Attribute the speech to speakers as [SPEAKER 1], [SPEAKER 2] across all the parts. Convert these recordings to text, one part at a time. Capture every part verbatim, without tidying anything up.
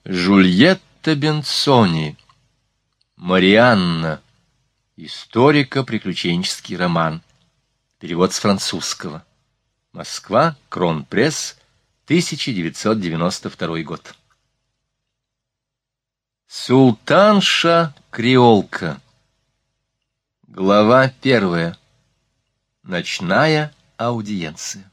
[SPEAKER 1] Джульетта Бенцони. Марианна. Историко-приключенческий роман. Перевод с французского. Москва. Кронпресс. тысяча девятьсот девяносто второй год. Султанша-креолка. Глава первая. Ночная аудиенция.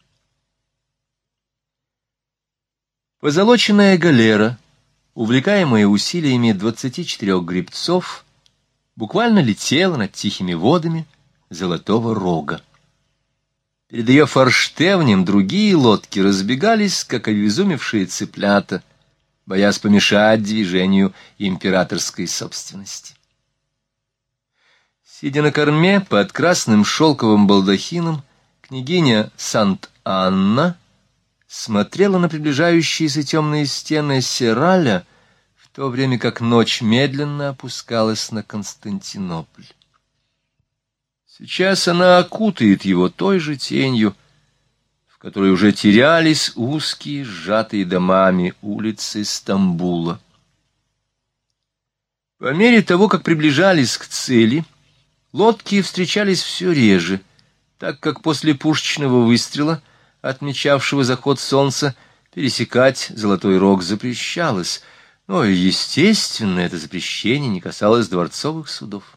[SPEAKER 1] Позолоченная галера, увлекаемая усилиями двадцати четырех гребцов, буквально летела над тихими водами Золотого Рога. Перед ее форштевнем другие лодки разбегались, как обезумевшие цыплята, боясь помешать движению императорской собственности. Сидя на корме под красным шелковым балдахином, княгиня Сант-Анна смотрела на приближающиеся темные стены Серраля, в то время как ночь медленно опускалась на Константинополь. Сейчас она окутает его той же тенью, в которой уже терялись узкие, сжатые домами улицы Стамбула. По мере того, как приближались к цели, лодки встречались все реже, так как после пушечного выстрела, отмечавшего заход солнца, пересекать Золотой Рог запрещалось, но, естественно, это запрещение не касалось дворцовых судов.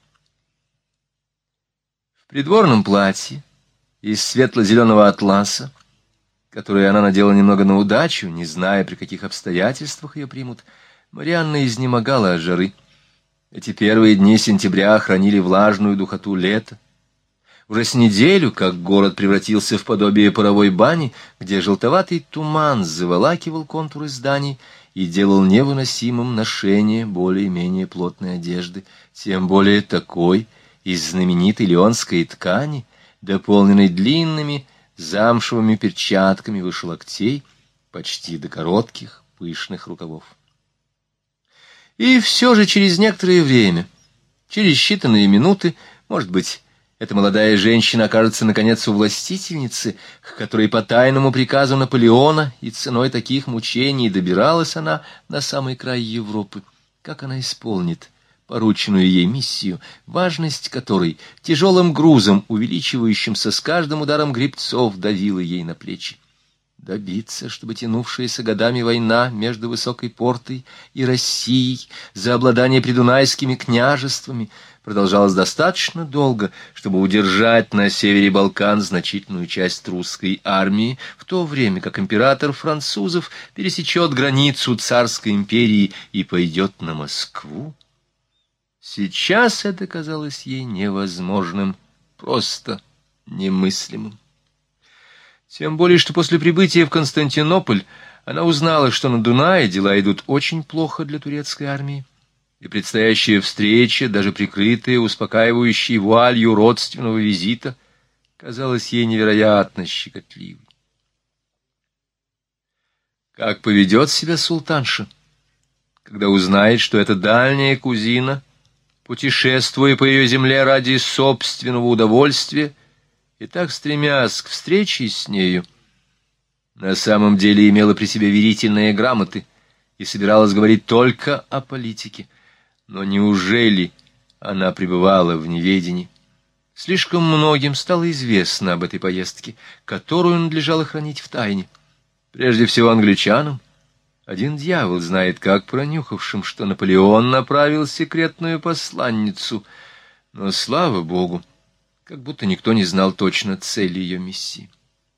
[SPEAKER 1] В придворном платье из светло-зеленого атласа, которое она надела немного на удачу, не зная, при каких обстоятельствах ее примут, Марианна изнемогала от жары. Эти первые дни сентября хранили влажную духоту лета. Уже с неделю, как город превратился в подобие паровой бани, где желтоватый туман заволакивал контуры зданий и делал невыносимым ношение более-менее плотной одежды, тем более такой из знаменитой леонской ткани, дополненной длинными замшевыми перчатками выше локтей, почти до коротких пышных рукавов. И все же через некоторое время, через считанные минуты, может быть, эта молодая женщина окажется, наконец, у властительницы, к которой по тайному приказу Наполеона и ценой таких мучений добиралась она на самый край Европы. Как она исполнит порученную ей миссию, важность которой тяжелым грузом, увеличивающимся с каждым ударом гребцов, давила ей на плечи? Добиться, чтобы тянувшаяся годами война между Высокой Портой и Россией за обладание придунайскими княжествами продолжалась достаточно долго, чтобы удержать на севере Балкан значительную часть русской армии, в то время как император французов пересечет границу царской империи и пойдет на Москву. Сейчас это казалось ей невозможным, просто немыслимым. Тем более, что после прибытия в Константинополь она узнала, что на Дунае дела идут очень плохо для турецкой армии, и предстоящая встреча, даже прикрытая успокаивающей вуалью родственного визита, казалась ей невероятно щекотливой. Как поведет себя султанша, когда узнает, что эта дальняя кузина, путешествуя по ее земле ради собственного удовольствия, и так, стремясь к встрече с нею, на самом деле имела при себе верительные грамоты и собиралась говорить только о политике? Но неужели она пребывала в неведении? Слишком многим стало известно об этой поездке, которую надлежало хранить в тайне. Прежде всего англичанам. Один дьявол знает, как пронюхавшим, что Наполеон направил секретную посланницу. Но, слава богу, как будто никто не знал точно цели ее миссии.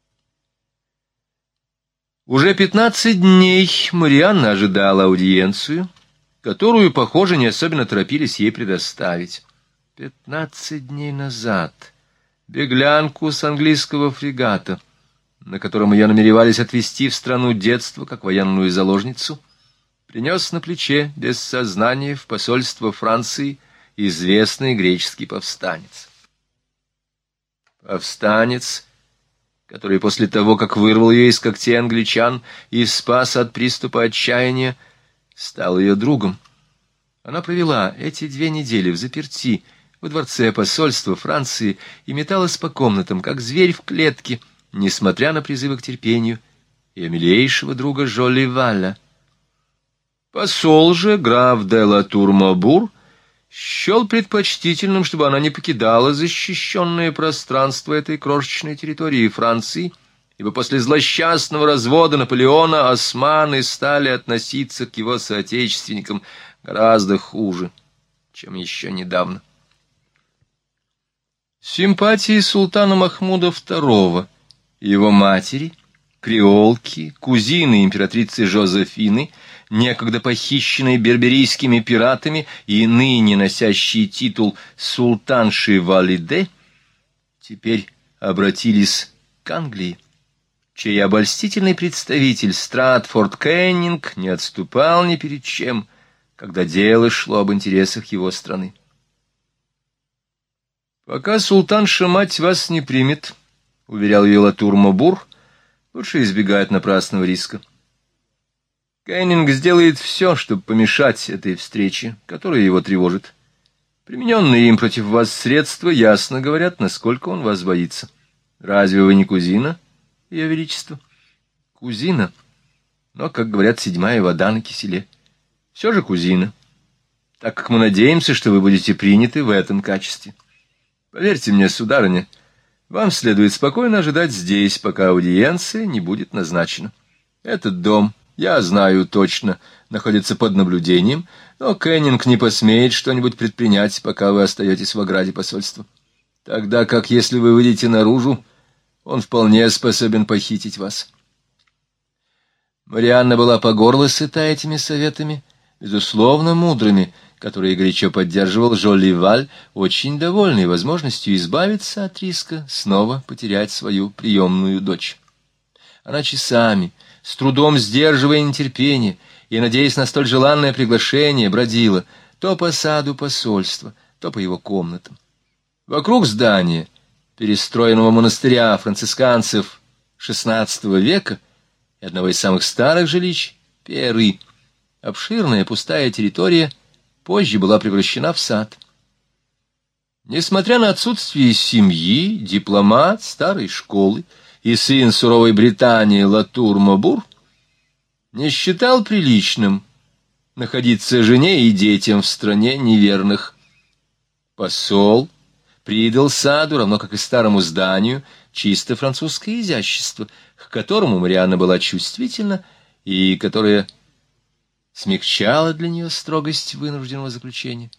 [SPEAKER 1] Уже пятнадцать дней Марианна ожидала аудиенцию, которую, похоже, не особенно торопились ей предоставить. Пятнадцать дней назад беглянку с английского фрегата, на котором ее намеревались отвезти в страну детства как военную заложницу, принес на плече без сознания в посольство Франции известный греческий повстанец. Повстанец, который после того, как вырвал ее из когтей англичан и спас от приступа отчаяния, стал ее другом. Она провела эти две недели взаперти во дворце посольства Франции и металась по комнатам, как зверь в клетке, несмотря на призывы к терпению ее милейшего друга Жолли Валля. Посол же, граф де Латур-Мобур, счел предпочтительным, чтобы она не покидала защищенное пространство этой крошечной территории Франции, ибо после злосчастного развода Наполеона османы стали относиться к его соотечественникам гораздо хуже, чем еще недавно. Симпатии султана Махмуда второго и его матери, креолки, кузины императрицы Жозефины, некогда похищенной берберийскими пиратами и ныне носящей титул султанши Валиде, теперь обратились к Англии, чей обольстительный представитель Стратфорд Кеннинг не отступал ни перед чем, когда дело шло об интересах его страны. «Пока султанша-мать вас не примет, — уверял ее Латур-Мобур, — лучше избегать напрасного риска. Кеннинг сделает все, чтобы помешать этой встрече, которая его тревожит. Примененные им против вас средства ясно говорят, насколько он вас боится. Разве вы не кузина, Ее Величество?» «Кузина, но, как говорят, седьмая вода на киселе. Все же кузина, так как мы надеемся, что вы будете приняты в этом качестве. Поверьте мне, сударыня, вам следует спокойно ожидать здесь, пока аудиенция не будет назначена. Этот дом, я знаю точно, находится под наблюдением, но Кеннинг не посмеет что-нибудь предпринять, пока вы остаетесь в ограде посольства. Тогда как, если вы выйдете наружу, он вполне способен похитить вас». Марианна была по горло сыта этими советами, безусловно, мудрыми, которые горячо поддерживал Жолли-Валь, очень довольный возможностью избавиться от риска снова потерять свою приемную дочь. Она часами, с трудом сдерживая нетерпение и надеясь на столь желанное приглашение, бродила то по саду посольства, то по его комнатам. Вокруг здания, перестроенного монастыря францисканцев шестнадцатого века и одного из самых старых жилищ Перы, обширная пустая территория позже была превращена в сад. Несмотря на отсутствие семьи, дипломат старой школы и сын суровой Британии Латур-Мобур не считал приличным находиться жене и детям в стране неверных. Посол придал саду, равно как и старому зданию, чисто французское изящество, к которому Марианна была чувствительна и которое смягчало для нее строгость вынужденного заключения.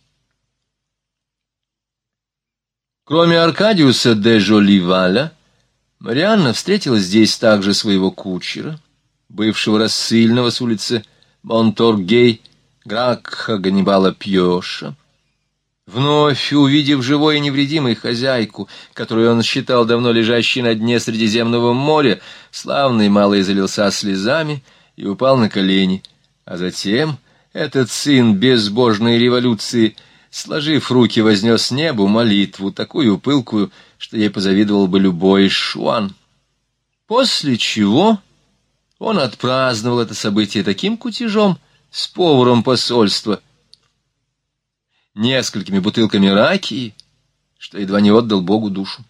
[SPEAKER 1] Кроме Аркадиуса де Жолли-Валя, Марианна встретила здесь также своего кучера, бывшего рассыльного с улицы Монторгей, Гракха Ганнибала Пьоша. Вновь увидев живой и невредимой хозяйку, которую он считал давно лежащей на дне Средиземного моря, славный малый залился слезами и упал на колени. А затем этот сын безбожной революции, сложив руки, вознес небу молитву, такую пылкую, что ей позавидовал бы любой шуан. После чего он отпраздновал это событие таким кутежом с поваром посольства, несколькими бутылками ракии, что едва не отдал Богу душу.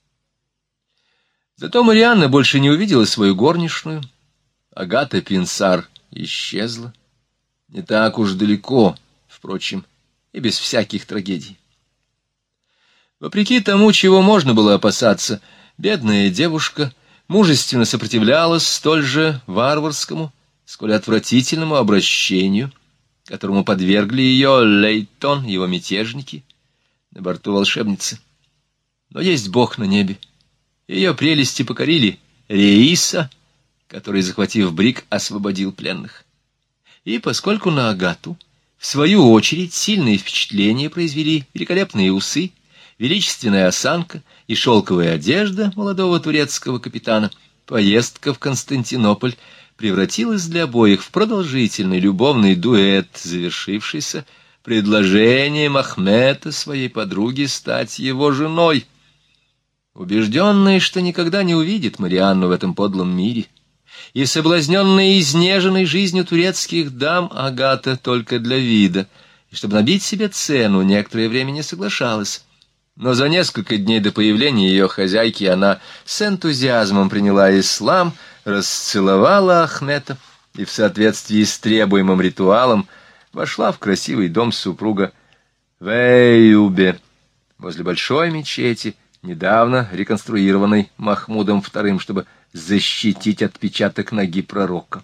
[SPEAKER 1] Зато Марианна больше не увидела свою горничную. Агата Пинсар исчезла. Не так уж далеко, впрочем, и без всяких трагедий. Вопреки тому, чего можно было опасаться, бедная девушка мужественно сопротивлялась столь же варварскому, сколь отвратительному обращению, которому подвергли ее Лейтон, его мятежники, на борту волшебницы. Но есть Бог на небе. Ее прелести покорили Реиса, который, захватив Брик, освободил пленных. И поскольку на Агату, в свою очередь, сильные впечатления произвели великолепные усы, величественная осанка и шелковая одежда молодого турецкого капитана, поездка в Константинополь превратилась для обоих в продолжительный любовный дуэт, завершившийся предложением Ахмета своей подруге стать его женой. Убежденная, что никогда не увидит Марианну в этом подлом мире, и соблазненная изнеженной жизнью турецких дам, Агата только для вида, и чтобы набить себе цену, некоторое время не соглашалась. Но за несколько дней до появления ее хозяйки она с энтузиазмом приняла ислам, расцеловала Ахмета и в соответствии с требуемым ритуалом вошла в красивый дом супруга в Эйюбе, возле большой мечети, недавно реконструированной Махмудом вторым, чтобы защитить отпечаток ноги пророка.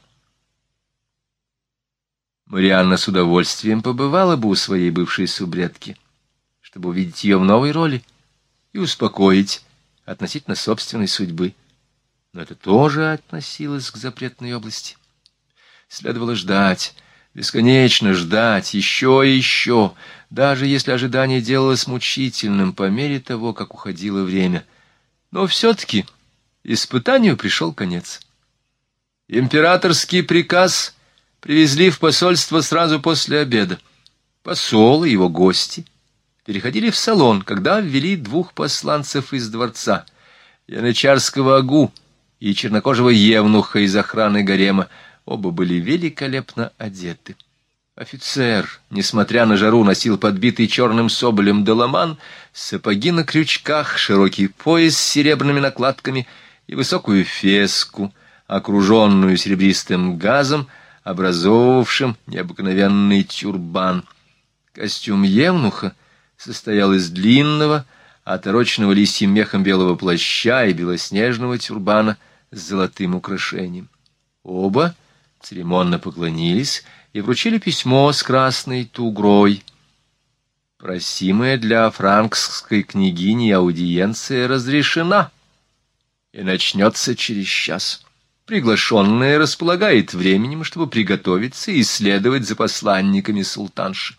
[SPEAKER 1] Марианна с удовольствием побывала бы у своей бывшей субредки, чтобы увидеть ее в новой роли и успокоить относительно собственной судьбы. Но это тоже относилось к запретной области. Следовало ждать, бесконечно ждать, еще и еще, даже если ожидание делалось мучительным по мере того, как уходило время. Но все-таки испытанию пришел конец. Императорский приказ привезли в посольство сразу после обеда. Посол и его гости переходили в салон, когда ввели двух посланцев из дворца, янычарского агу и чернокожего евнуха из охраны гарема. Оба были великолепно одеты. Офицер, несмотря на жару, носил подбитый черным соболем доломан, сапоги на крючках, широкий пояс с серебряными накладками и высокую феску, окруженную серебристым газом, образовавшим необыкновенный тюрбан. Костюм евнуха состоял из длинного, отороченного лисьим мехом белого плаща и белоснежного тюрбана с золотым украшением. Оба церемонно поклонились и вручили письмо с красной тугрой. Просимая для франкской княгини аудиенция разрешена и начнется через час. Приглашенная располагает временем, чтобы приготовиться и следовать за посланниками султанши.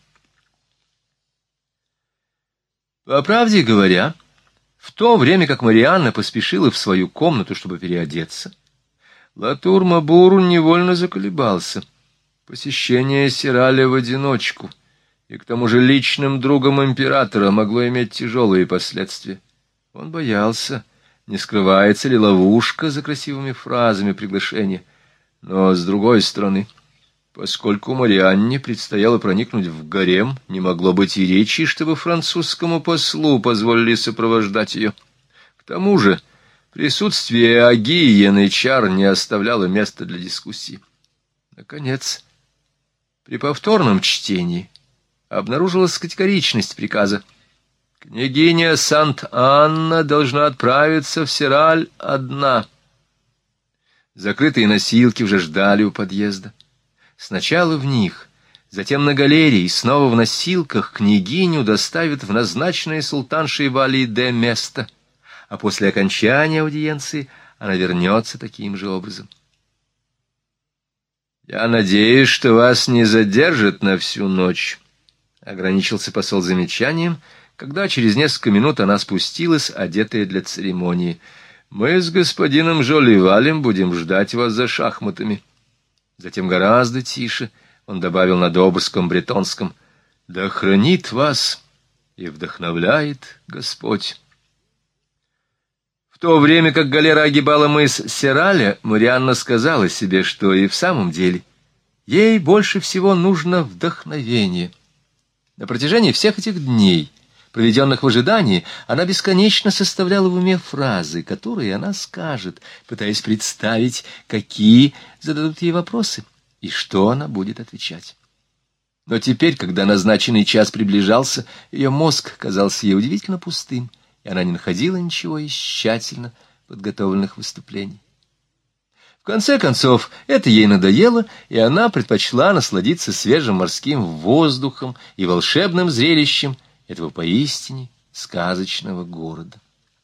[SPEAKER 1] По правде говоря, в то время как Марианна поспешила в свою комнату, чтобы переодеться, Латур-Мабур невольно заколебался. Посещение Сираля в одиночку и к тому же личным другом императора могло иметь тяжелые последствия. Он боялся, не скрывается ли ловушка за красивыми фразами приглашения. Но, с другой стороны, поскольку Марианне предстояло проникнуть в гарем, не могло быть и речи, чтобы французскому послу позволили сопровождать ее. К тому же присутствие аги и янычар не оставляло места для дискуссий. Наконец, при повторном чтении обнаружилась категоричность приказа. Княгиня Сант-Анна должна отправиться в Сираль одна. Закрытые носилки уже ждали у подъезда. Сначала в них, затем на галерее и снова в носилках княгиню доставят в назначенное султаншей Вали-де место, а после окончания аудиенции она вернется таким же образом. «Я надеюсь, что вас не задержат на всю ночь», — ограничился посол замечанием, когда через несколько минут она спустилась, одетая для церемонии. «Мы с господином Жоливалем будем ждать вас за шахматами». Затем гораздо тише он добавил на добрском бретонском: «Да хранит вас и вдохновляет Господь». В то время как галера огибала мыс Сираля, Марианна сказала себе, что и в самом деле ей больше всего нужно вдохновение. На протяжении всех этих дней, проведенных в ожидании, она бесконечно составляла в уме фразы, которые она скажет, пытаясь представить, какие зададут ей вопросы и что она будет отвечать. Но теперь, когда назначенный час приближался, ее мозг казался ей удивительно пустым, и она не находила ничего из тщательно подготовленных выступлений. В конце концов, это ей надоело, и она предпочла насладиться свежим морским воздухом и волшебным зрелищем этого поистине сказочного города.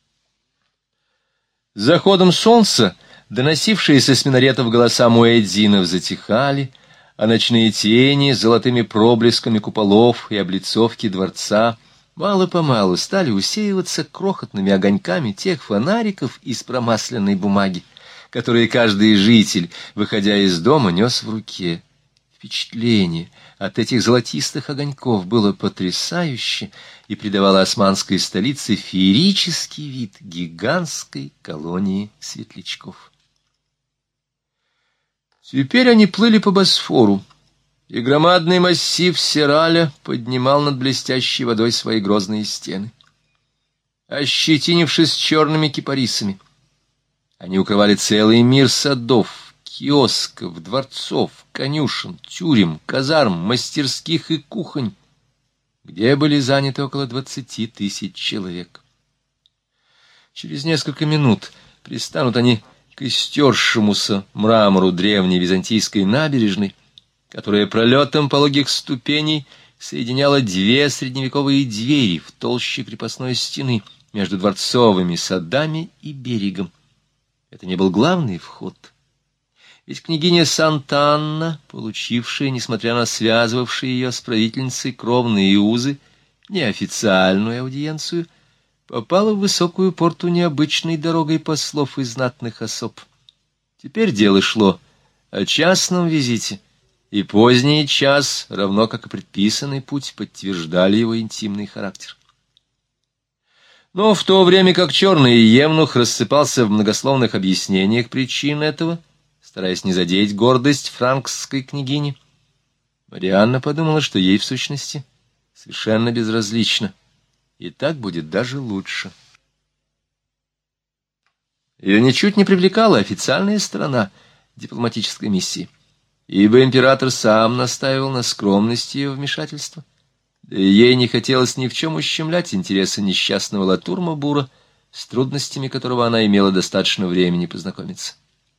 [SPEAKER 1] С заходом солнца доносившиеся с минаретов голоса муэдзинов затихали, а ночные тени с золотыми проблесками куполов и облицовки дворца мало-помалу стали усеиваться крохотными огоньками тех фонариков из промасленной бумаги, которые каждый житель, выходя из дома, нес в руке. Впечатление от этих золотистых огоньков было потрясающе и придавало османской столице феерический вид гигантской колонии светлячков. Теперь они плыли по Босфору, и громадный массив Сираля поднимал над блестящей водой свои грозные стены. Ощетинившись черными кипарисами, они укрывали целый мир садов, киосков, дворцов, конюшен, тюрем, казарм, мастерских и кухонь, где были заняты около двадцати тысяч человек. Через несколько минут пристанут они к истершемуся мрамору древней византийской набережной, которая пролетом пологих ступеней соединяла две средневековые двери в толще крепостной стены между дворцовыми садами и берегом. Это не был главный вход. Ведь княгиня Санта-Анна, получившая, несмотря на связывавшие ее с правительницей кровные узы, неофициальную аудиенцию, попала в высокую порту необычной дорогой послов и знатных особ. Теперь дело шло о частном визите, и поздний час, равно как и предписанный путь, подтверждали его интимный характер. Но в то время как черный евнух рассыпался в многословных объяснениях причин этого, стараясь не задеть гордость франкской княгини, Марианна подумала, что ей, в сущности, совершенно безразлично, и так будет даже лучше. Ее ничуть не привлекала официальная сторона дипломатической миссии, ибо император сам настаивал на скромности ее вмешательства, да и ей не хотелось ни в чем ущемлять интересы несчастного Латур-Мабура, с трудностями которого она имела достаточно времени познакомиться.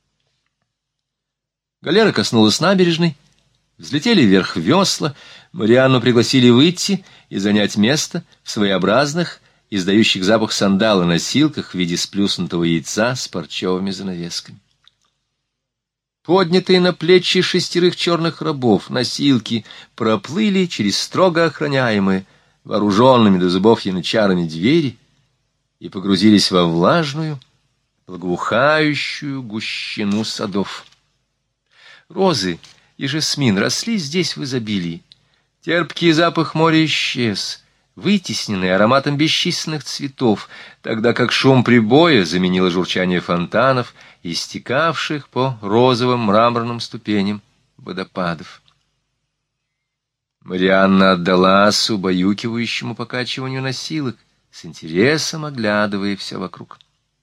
[SPEAKER 1] Галера коснулась набережной, взлетели вверх весла, Марианну пригласили выйти и занять место в своеобразных, издающих запах сандала носилках в виде сплюснутого яйца с парчевыми занавесками. Поднятые на плечи шестерых черных рабов носилки проплыли через строго охраняемые, вооруженными до зубов янычарами двери и погрузились во влажную, благоухающую гущину садов. Розы и жасмин росли здесь в изобилии. Терпкий запах моря исчез, вытесненный ароматом бесчисленных цветов, тогда как шум прибоя заменило журчание фонтанов, истекавших по розовым мраморным ступеням водопадов. Марианна отдалась убаюкивающему покачиванию носилок, с интересом оглядывая все вокруг.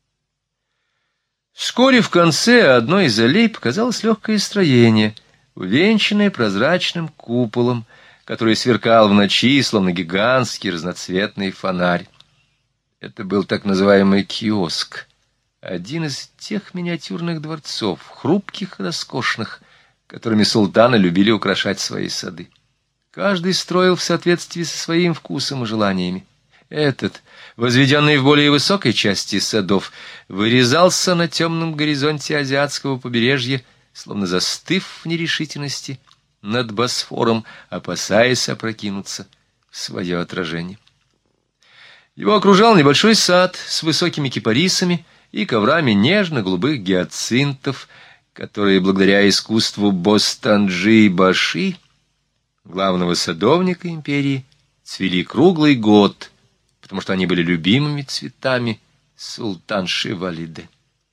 [SPEAKER 1] Вскоре в конце одной из аллей показалось легкое строение, увенчанное прозрачным куполом, который сверкал в ночи, словно гигантский разноцветный фонарь. Это был так называемый киоск, один из тех миниатюрных дворцов, хрупких и роскошных, которыми султаны любили украшать свои сады. Каждый строил в соответствии со своим вкусом и желаниями. Этот, возведенный в более высокой части садов, вырезался на темном горизонте азиатского побережья, словно застыв в нерешительности над Босфором, опасаясь опрокинуться в свое отражение. Его окружал небольшой сад с высокими кипарисами и коврами нежно-голубых гиацинтов, которые, благодаря искусству Бостанджи-Баши, главного садовника империи, цвели круглый год, потому что они были любимыми цветами султанши Валиде.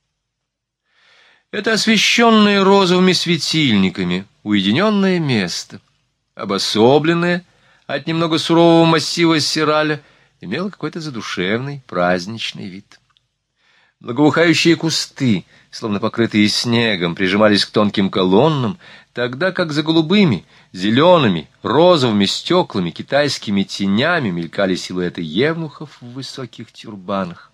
[SPEAKER 1] Это освещенное розовыми светильниками уединенное место, обособленное от немного сурового массива Сираля, имело какой-то задушевный, праздничный вид. Благоухающие кусты, словно покрытые снегом, прижимались к тонким колоннам, тогда как за голубыми, зелеными, розовыми стеклами, китайскими тенями мелькали силуэты евнухов в высоких тюрбанах.